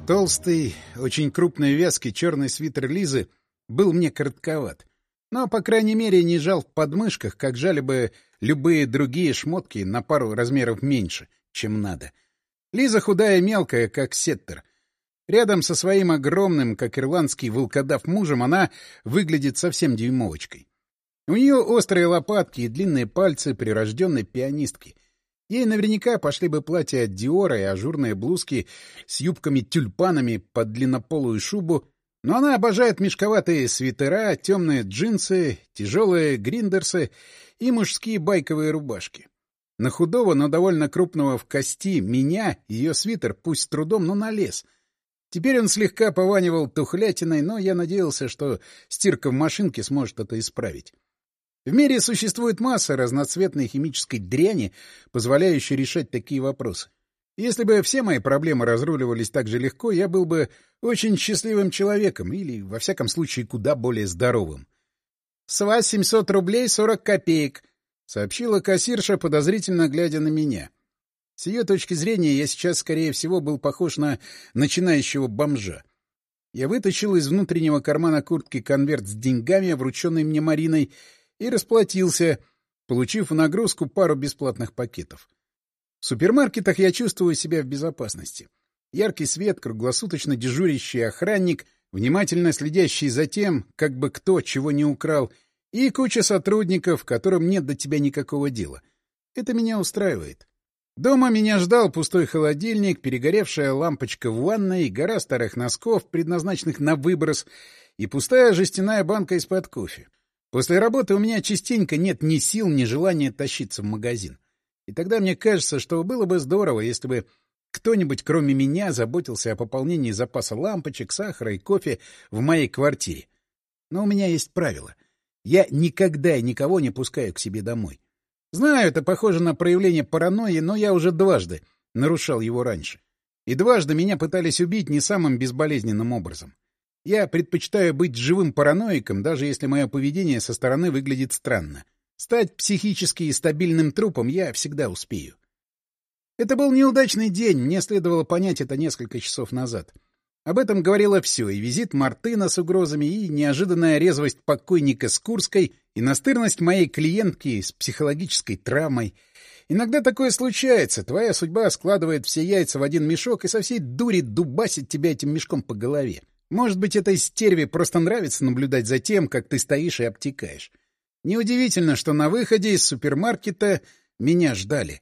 Толстый, очень крупный и вязкий черный свитер Лизы был мне коротковат. Но, по крайней мере, не жал в подмышках, как жали бы любые другие шмотки на пару размеров меньше, чем надо. Лиза худая и мелкая, как сеттер. Рядом со своим огромным, как ирландский волкодав мужем, она выглядит совсем дюймовочкой. У нее острые лопатки и длинные пальцы прирожденной пианистки. Ей наверняка пошли бы платья от Диора и ажурные блузки с юбками-тюльпанами под длиннополую шубу, но она обожает мешковатые свитера, темные джинсы, тяжелые гриндерсы и мужские байковые рубашки. На худого, но довольно крупного в кости меня ее свитер, пусть с трудом, но налез. Теперь он слегка пованивал тухлятиной, но я надеялся, что стирка в машинке сможет это исправить. В мире существует масса разноцветной химической дряни, позволяющей решать такие вопросы. Если бы все мои проблемы разруливались так же легко, я был бы очень счастливым человеком или, во всяком случае, куда более здоровым. — С вас 700 рублей 40 копеек, — сообщила кассирша, подозрительно глядя на меня. С ее точки зрения я сейчас, скорее всего, был похож на начинающего бомжа. Я вытащил из внутреннего кармана куртки конверт с деньгами, врученный мне Мариной, и расплатился, получив в нагрузку пару бесплатных пакетов. В супермаркетах я чувствую себя в безопасности. Яркий свет, круглосуточно дежурящий охранник, внимательно следящий за тем, как бы кто чего не украл, и куча сотрудников, которым нет до тебя никакого дела. Это меня устраивает. Дома меня ждал пустой холодильник, перегоревшая лампочка в ванной, гора старых носков, предназначенных на выброс, и пустая жестяная банка из-под кофе. После работы у меня частенько нет ни сил, ни желания тащиться в магазин. И тогда мне кажется, что было бы здорово, если бы кто-нибудь, кроме меня, заботился о пополнении запаса лампочек, сахара и кофе в моей квартире. Но у меня есть правило. Я никогда и никого не пускаю к себе домой. Знаю, это похоже на проявление паранойи, но я уже дважды нарушал его раньше. И дважды меня пытались убить не самым безболезненным образом. Я предпочитаю быть живым параноиком, даже если мое поведение со стороны выглядит странно. Стать психически стабильным трупом я всегда успею. Это был неудачный день, мне следовало понять это несколько часов назад. Об этом говорило все: и визит Мартына с угрозами, и неожиданная резвость покойника с Курской, и настырность моей клиентки с психологической травмой. Иногда такое случается, твоя судьба складывает все яйца в один мешок и со всей дури дубасит тебя этим мешком по голове. Может быть, этой стерве просто нравится наблюдать за тем, как ты стоишь и обтекаешь. Неудивительно, что на выходе из супермаркета меня ждали.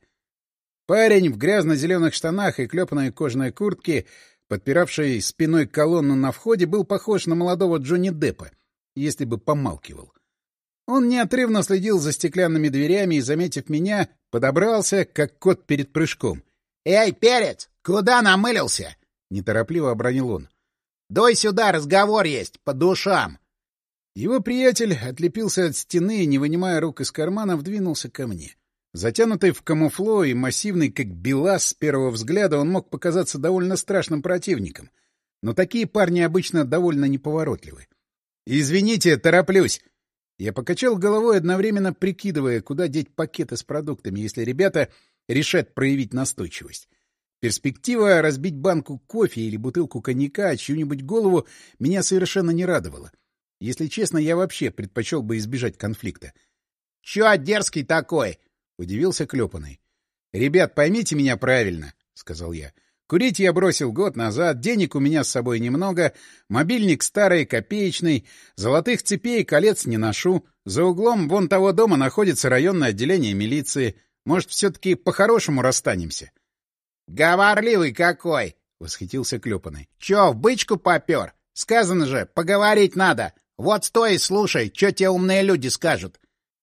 Парень в грязно-зеленых штанах и клепанной кожаной куртке, подпиравший спиной колонну на входе, был похож на молодого Джонни Деппа, если бы помалкивал. Он неотрывно следил за стеклянными дверями и, заметив меня, подобрался, как кот перед прыжком. — Эй, перец, куда намылился? — неторопливо обронил он. — Дуй сюда, разговор есть, по душам. Его приятель отлепился от стены и, не вынимая рук из карманов, двинулся ко мне. Затянутый в камуфло и массивный, как белас, с первого взгляда он мог показаться довольно страшным противником. Но такие парни обычно довольно неповоротливы. — Извините, тороплюсь. Я покачал головой, одновременно прикидывая, куда деть пакеты с продуктами, если ребята решат проявить настойчивость. Перспектива разбить банку кофе или бутылку коньяка о чью-нибудь голову меня совершенно не радовала. Если честно, я вообще предпочел бы избежать конфликта. — Чё дерзкий такой? — удивился Клёпаный. — Ребят, поймите меня правильно, — сказал я. — Курить я бросил год назад, денег у меня с собой немного, мобильник старый, копеечный, золотых цепей и колец не ношу. За углом вон того дома находится районное отделение милиции. Может, все-таки по-хорошему расстанемся? — Говорливый какой! — восхитился Клёпаный. — Чё, в бычку попёр? Сказано же, поговорить надо. Вот стой и слушай, что те умные люди скажут.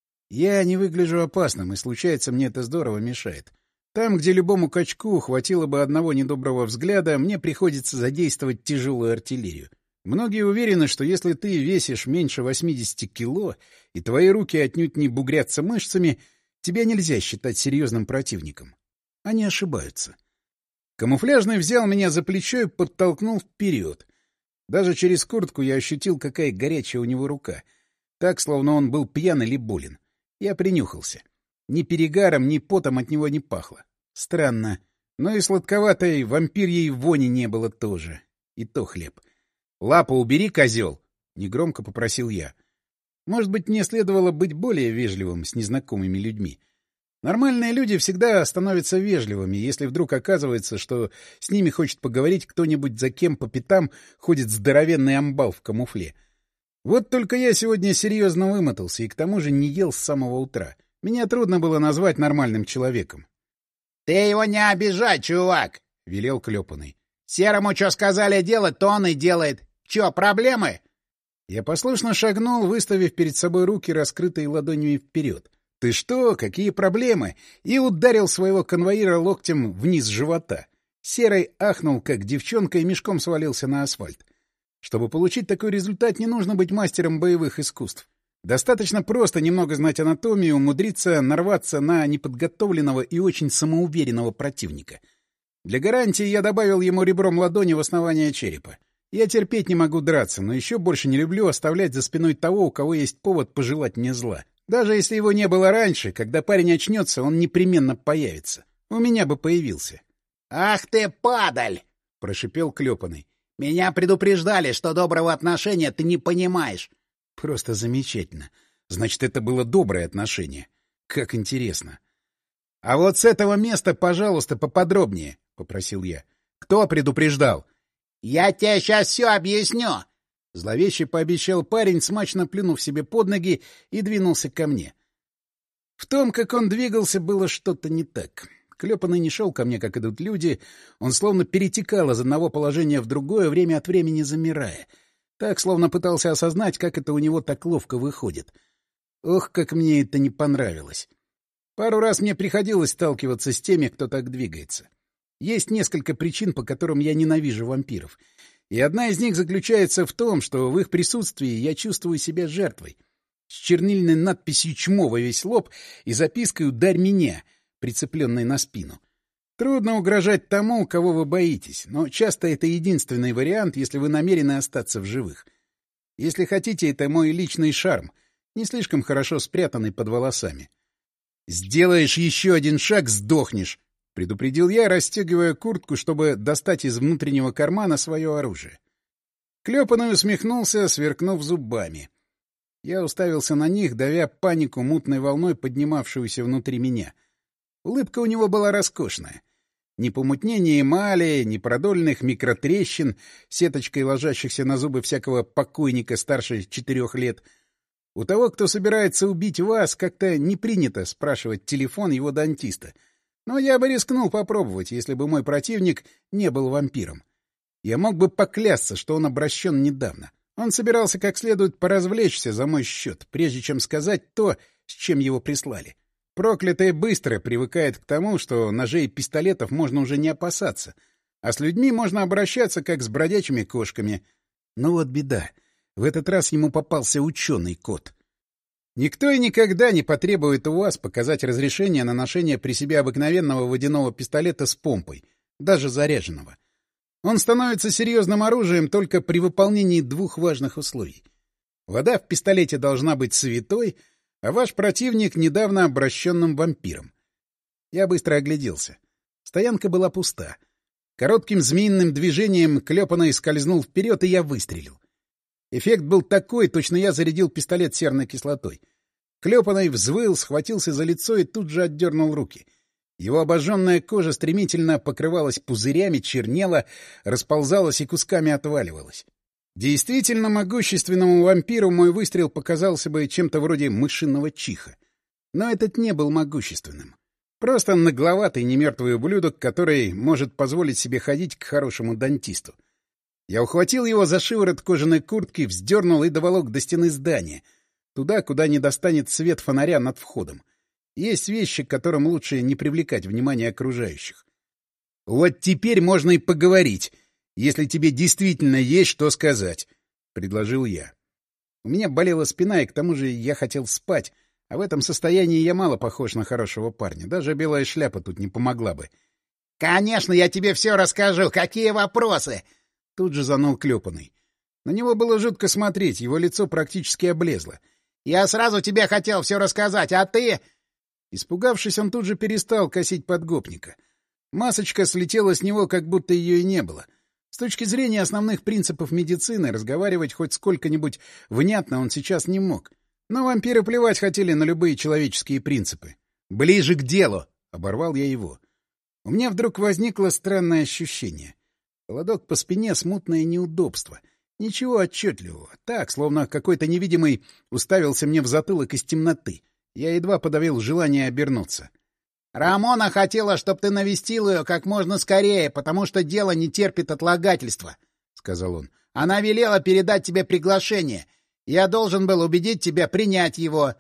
Я не выгляжу опасным, и, случается, мне это здорово мешает. Там, где любому качку хватило бы одного недоброго взгляда, мне приходится задействовать тяжелую артиллерию. Многие уверены, что если ты весишь меньше 80 кило, и твои руки отнюдь не бугрятся мышцами, тебя нельзя считать серьезным противником. Они ошибаются. Камуфляжный взял меня за плечо и подтолкнул вперед. Даже через куртку я ощутил, какая горячая у него рука. Так, словно он был пьян или болен. Я принюхался. Ни перегаром, ни потом от него не пахло. Странно. Но и сладковатой вампирьей вони не было тоже. И то хлеб. — Лапу убери, козел! — негромко попросил я. Может быть, мне следовало быть более вежливым с незнакомыми людьми. Нормальные люди всегда становятся вежливыми, если вдруг оказывается, что с ними хочет поговорить кто-нибудь, за кем по пятам ходит здоровенный амбал в камуфле. Вот только я сегодня серьезно вымотался и к тому же не ел с самого утра. Меня трудно было назвать нормальным человеком. — Ты его не обижай, чувак! — велел Клёпаный. — Серому что сказали делать, то он и делает. Чё, проблемы? Я послушно шагнул, выставив перед собой руки, раскрытые ладонями вперед. «Ты что? Какие проблемы?» И ударил своего конвоира локтем вниз живота. Серый ахнул, как девчонка, и мешком свалился на асфальт. Чтобы получить такой результат, не нужно быть мастером боевых искусств. Достаточно просто немного знать анатомию, умудриться нарваться на неподготовленного и очень самоуверенного противника. Для гарантии я добавил ему ребром ладони в основание черепа. Я терпеть не могу драться, но еще больше не люблю оставлять за спиной того, у кого есть повод пожелать мне зла. Даже если его не было раньше, когда парень очнется, он непременно появится. У меня бы появился. — Ах ты, падаль! — прошипел Клёпаный. — Меня предупреждали, что доброго отношения ты не понимаешь. — Просто замечательно. Значит, это было доброе отношение. Как интересно. — А вот с этого места, пожалуйста, поподробнее, — попросил я. — Кто предупреждал? — Я тебе сейчас все объясню. Зловеще пообещал парень, смачно плюнув себе под ноги, и двинулся ко мне. В том, как он двигался, было что-то не так. Клёпаный не шел ко мне, как идут люди. Он словно перетекал из одного положения в другое, время от времени замирая. Так, словно пытался осознать, как это у него так ловко выходит. Ох, как мне это не понравилось. Пару раз мне приходилось сталкиваться с теми, кто так двигается. Есть несколько причин, по которым я ненавижу вампиров. И одна из них заключается в том, что в их присутствии я чувствую себя жертвой. С чернильной надписью «Чмо» во весь лоб и запиской «Ударь меня», прицепленной на спину. Трудно угрожать тому, кого вы боитесь, но часто это единственный вариант, если вы намерены остаться в живых. Если хотите, это мой личный шарм, не слишком хорошо спрятанный под волосами. «Сделаешь еще один шаг — сдохнешь», — предупредил я, расстегивая куртку, чтобы достать из внутреннего кармана свое оружие. Клёпаный усмехнулся, сверкнув зубами. Я уставился на них, давя панику мутной волной, поднимавшуюся внутри меня. Улыбка у него была роскошная. Ни помутнения эмали, ни продольных микротрещин, сеточкой ложащихся на зубы всякого покойника старше 4 лет. У того, кто собирается убить вас, как-то не принято спрашивать телефон его дантиста. Но я бы рискнул попробовать, если бы мой противник не был вампиром. Я мог бы поклясться, что он обращен недавно. Он собирался как следует поразвлечься за мой счет, прежде чем сказать то, с чем его прислали. Проклятый быстро привыкает к тому, что ножей и пистолетов можно уже не опасаться, а с людьми можно обращаться, как с бродячими кошками. Но вот беда. В этот раз ему попался ученый кот. Никто и никогда не потребует у вас показать разрешение на ношение при себе обыкновенного водяного пистолета с помпой, даже заряженного. Он становится серьезным оружием только при выполнении 2 важных условий. Вода в пистолете должна быть святой, а ваш противник — недавно обращенным вампиром. Я быстро огляделся. Стоянка была пуста. Коротким змеиным движением Клёпаный скользнул вперед, и я выстрелил. Эффект был такой, точно я зарядил пистолет серной кислотой. Клёпаный взвыл, схватился за лицо и тут же отдернул руки. Его обожженная кожа стремительно покрывалась пузырями, чернела, расползалась и кусками отваливалась. Действительно могущественному вампиру мой выстрел показался бы чем-то вроде мышиного чиха. Но этот не был могущественным. Просто нагловатый немертвый ублюдок, который может позволить себе ходить к хорошему дантисту. Я ухватил его за шиворот кожаной куртки, вздернул и доволок до стены здания, туда, куда не достанет свет фонаря над входом. Есть вещи, к которым лучше не привлекать внимание окружающих. «Вот теперь можно и поговорить, если тебе действительно есть что сказать», — предложил я. У меня болела спина, и к тому же я хотел спать, а в этом состоянии я мало похож на хорошего парня. Даже белая шляпа тут не помогла бы. «Конечно, я тебе все расскажу. Какие вопросы?» Тут же заныл Клёпаный. На него было жутко смотреть, его лицо практически облезло. «Я сразу тебе хотел все рассказать, а ты...» Испугавшись, он тут же перестал косить под гопника. Масочка слетела с него, как будто ее и не было. С точки зрения основных принципов медицины, разговаривать хоть сколько-нибудь внятно он сейчас не мог. Но вампиры плевать хотели на любые человеческие принципы. «Ближе к делу!» — оборвал я его. У меня вдруг возникло странное ощущение. Холодок по спине, смутное неудобство. Ничего отчетливого. Так, словно какой-то невидимый уставился мне в затылок из темноты. Я едва подавил желание обернуться. «Рамона хотела, чтоб ты навестил ее как можно скорее, потому что дело не терпит отлагательства», — сказал он. «Она велела передать тебе приглашение. Я должен был убедить тебя принять его».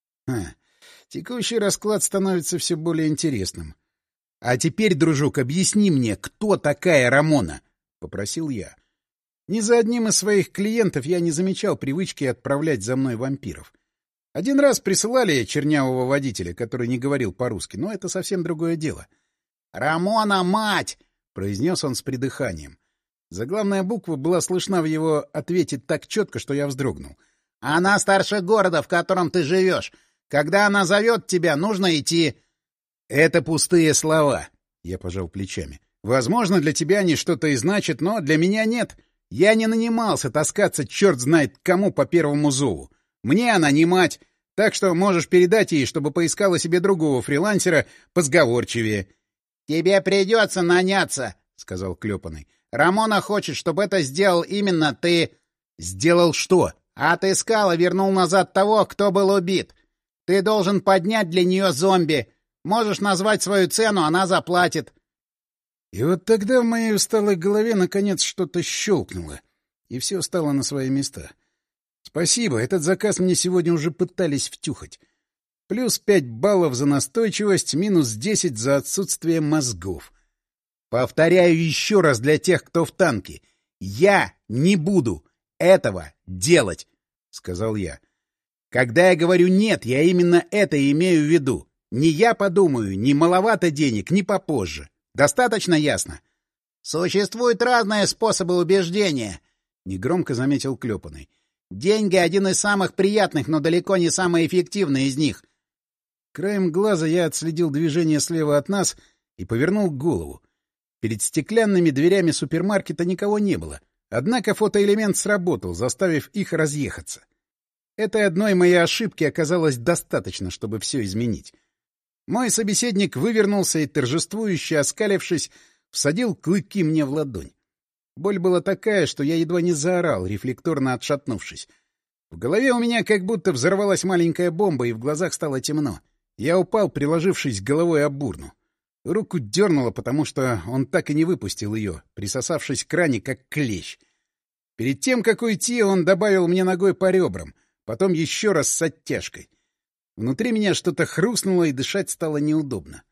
Текущий расклад становится все более интересным. «А теперь, дружок, объясни мне, кто такая Рамона?» — попросил я. Ни за одним из своих клиентов я не замечал привычки отправлять за мной вампиров. Один раз присылали чернявого водителя, который не говорил по-русски, но это совсем другое дело. «Рамона, мать!» — произнес он с придыханием. Заглавная буква была слышна в его ответе так четко, что я вздрогнул. «Она старше города, в котором ты живешь. Когда она зовет тебя, нужно идти». «Это пустые слова», — я пожал плечами. «Возможно, для тебя они что-то и значат, но для меня нет. Я не нанимался таскаться черт знает кому по первому зову. Мне она не мать, так что можешь передать ей, чтобы поискала себе другого фрилансера позговорчивее». «Тебе придется наняться», — сказал Клёпаный. «Рамона хочет, чтобы это сделал именно ты». «Сделал что?» «Отыскал и вернул назад того, кто был убит. Ты должен поднять для нее зомби. Можешь назвать свою цену, она заплатит». И вот тогда в моей усталой голове наконец что-то щелкнуло, и все стало на свои места. Спасибо, этот заказ мне сегодня уже пытались втюхать. Плюс 5 баллов за настойчивость, минус 10 за отсутствие мозгов. Повторяю еще раз для тех, кто в танке. Я не буду этого делать, — сказал я. Когда я говорю «нет», я именно это имею в виду. Не я подумаю, ни маловато денег, ни попозже. Достаточно ясно? — Существуют разные способы убеждения, — негромко заметил Клёпаный. — Деньги — один из самых приятных, но далеко не самый эффективный из них. Краем глаза я отследил движение слева от нас и повернул голову. Перед стеклянными дверями супермаркета никого не было. Однако фотоэлемент сработал, заставив их разъехаться. Этой одной моей ошибки оказалось достаточно, чтобы все изменить. Мой собеседник вывернулся и, торжествующе оскалившись, всадил клыки мне в ладонь. Боль была такая, что я едва не заорал, рефлекторно отшатнувшись. В голове у меня как будто взорвалась маленькая бомба, и в глазах стало темно. Я упал, приложившись головой об урну. Руку дернуло, потому что он так и не выпустил ее, присосавшись к ране, как клещ. Перед тем, как уйти, он добавил мне ногой по ребрам, потом еще раз с оттяжкой. Внутри меня что-то хрустнуло, и дышать стало неудобно.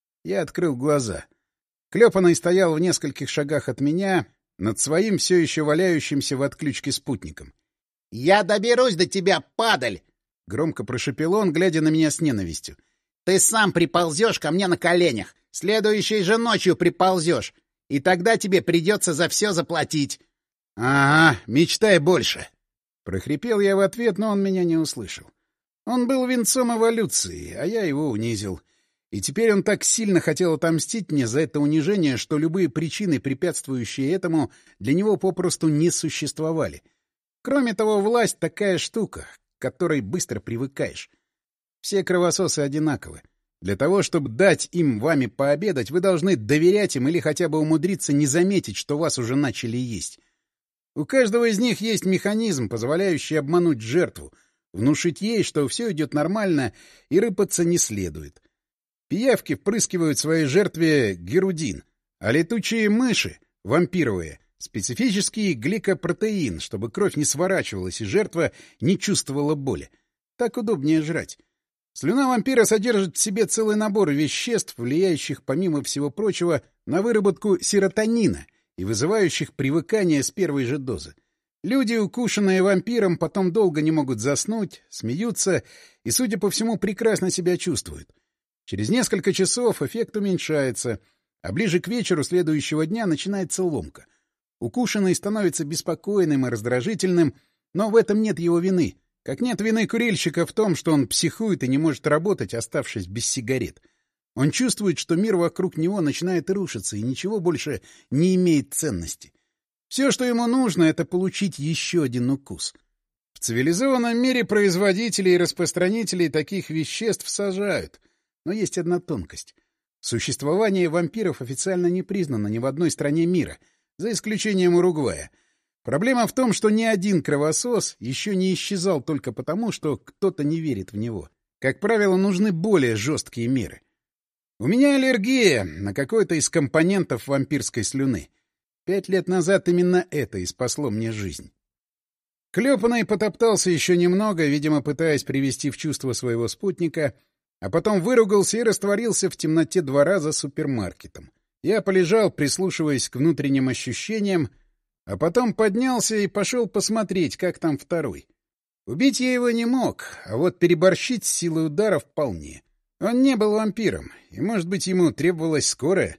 Я открыл глаза. Клёпаный стоял в нескольких шагах от меня, над своим все еще валяющимся в отключке спутником. — Я доберусь до тебя, падаль! — громко прошепел он, глядя на меня с ненавистью. — Ты сам приползешь ко мне на коленях, следующей же ночью приползешь, и тогда тебе придется за все заплатить. — Ага, мечтай больше! — прохрипел я в ответ, но он меня не услышал. Он был венцом эволюции, а я его унизил. И теперь он так сильно хотел отомстить мне за это унижение, что любые причины, препятствующие этому, для него попросту не существовали. Кроме того, власть — такая штука, к которой быстро привыкаешь. Все кровососы одинаковы. Для того, чтобы дать им вами пообедать, вы должны доверять им или хотя бы умудриться не заметить, что вас уже начали есть. У каждого из них есть механизм, позволяющий обмануть жертву, внушить ей, что все идет нормально и рыпаться не следует. Пиявки впрыскивают своей жертве герудин, а летучие мыши, вампировые, специфический гликопротеин, чтобы кровь не сворачивалась и жертва не чувствовала боли. Так удобнее жрать. Слюна вампира содержит в себе целый набор веществ, влияющих, помимо всего прочего, на выработку серотонина и вызывающих привыкание с первой же дозы. Люди, укушенные вампиром, потом долго не могут заснуть, смеются и, судя по всему, прекрасно себя чувствуют. Через несколько часов эффект уменьшается, а ближе к вечеру следующего дня начинается ломка. Укушенный становится беспокойным и раздражительным, но в этом нет его вины. Как нет вины курильщика в том, что он психует и не может работать, оставшись без сигарет. Он чувствует, что мир вокруг него начинает рушиться и ничего больше не имеет ценности. Все, что ему нужно, — это получить еще один укус. В цивилизованном мире производителей и распространителей таких веществ сажают. Но есть одна тонкость. Существование вампиров официально не признано ни в одной стране мира, за исключением Уругвая. Проблема в том, что ни один кровосос еще не исчезал только потому, что кто-то не верит в него. Как правило, нужны более жесткие меры. У меня аллергия на какой-то из компонентов вампирской слюны. 5 лет назад именно это и спасло мне жизнь. Клёпаный потоптался еще немного, видимо, пытаясь привести в чувство своего спутника, а потом выругался и растворился в темноте двора за супермаркетом. Я полежал, прислушиваясь к внутренним ощущениям, а потом поднялся и пошел посмотреть, как там второй. Убить я его не мог, а вот переборщить с силой удара вполне. Он не был вампиром, и, может быть, ему требовалась скорая.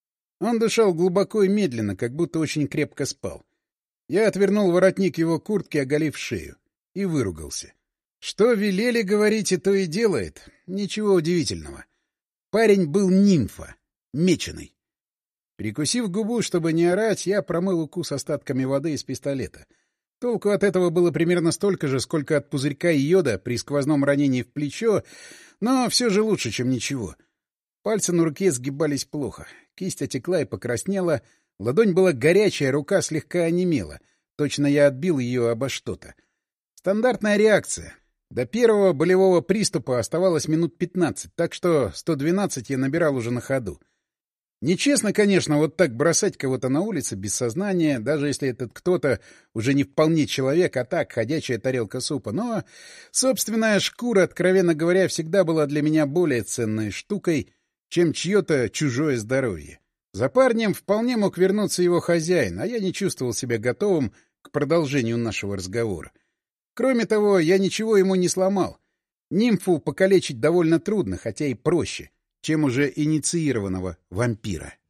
Он дышал глубоко и медленно, как будто очень крепко спал. Я отвернул воротник его куртки, оголив шею, и выругался. Что велели, говорите, то и делает. Ничего удивительного. Парень был нимфа, меченый. Прикусив губу, чтобы не орать, я промыл укус остатками воды из пистолета. Толку от этого было примерно столько же, сколько от пузырька йода при сквозном ранении в плечо, но все же лучше, чем ничего. Пальцы на руке сгибались плохо. Кисть отекла и покраснела, ладонь была горячая, рука слегка онемела. Точно я отбил ее обо что-то. Стандартная реакция. До первого болевого приступа оставалось минут 15, так что 112 я набирал уже на ходу. Нечестно, конечно, вот так бросать кого-то на улице без сознания, даже если этот кто-то уже не вполне человек, а так, ходячая тарелка супа. Но собственная шкура, откровенно говоря, всегда была для меня более ценной штукой, чем чье-то чужое здоровье. За парнем вполне мог вернуться его хозяин, а я не чувствовал себя готовым к продолжению нашего разговора. Кроме того, я ничего ему не сломал. Нимфу покалечить довольно трудно, хотя и проще, чем уже инициированного вампира.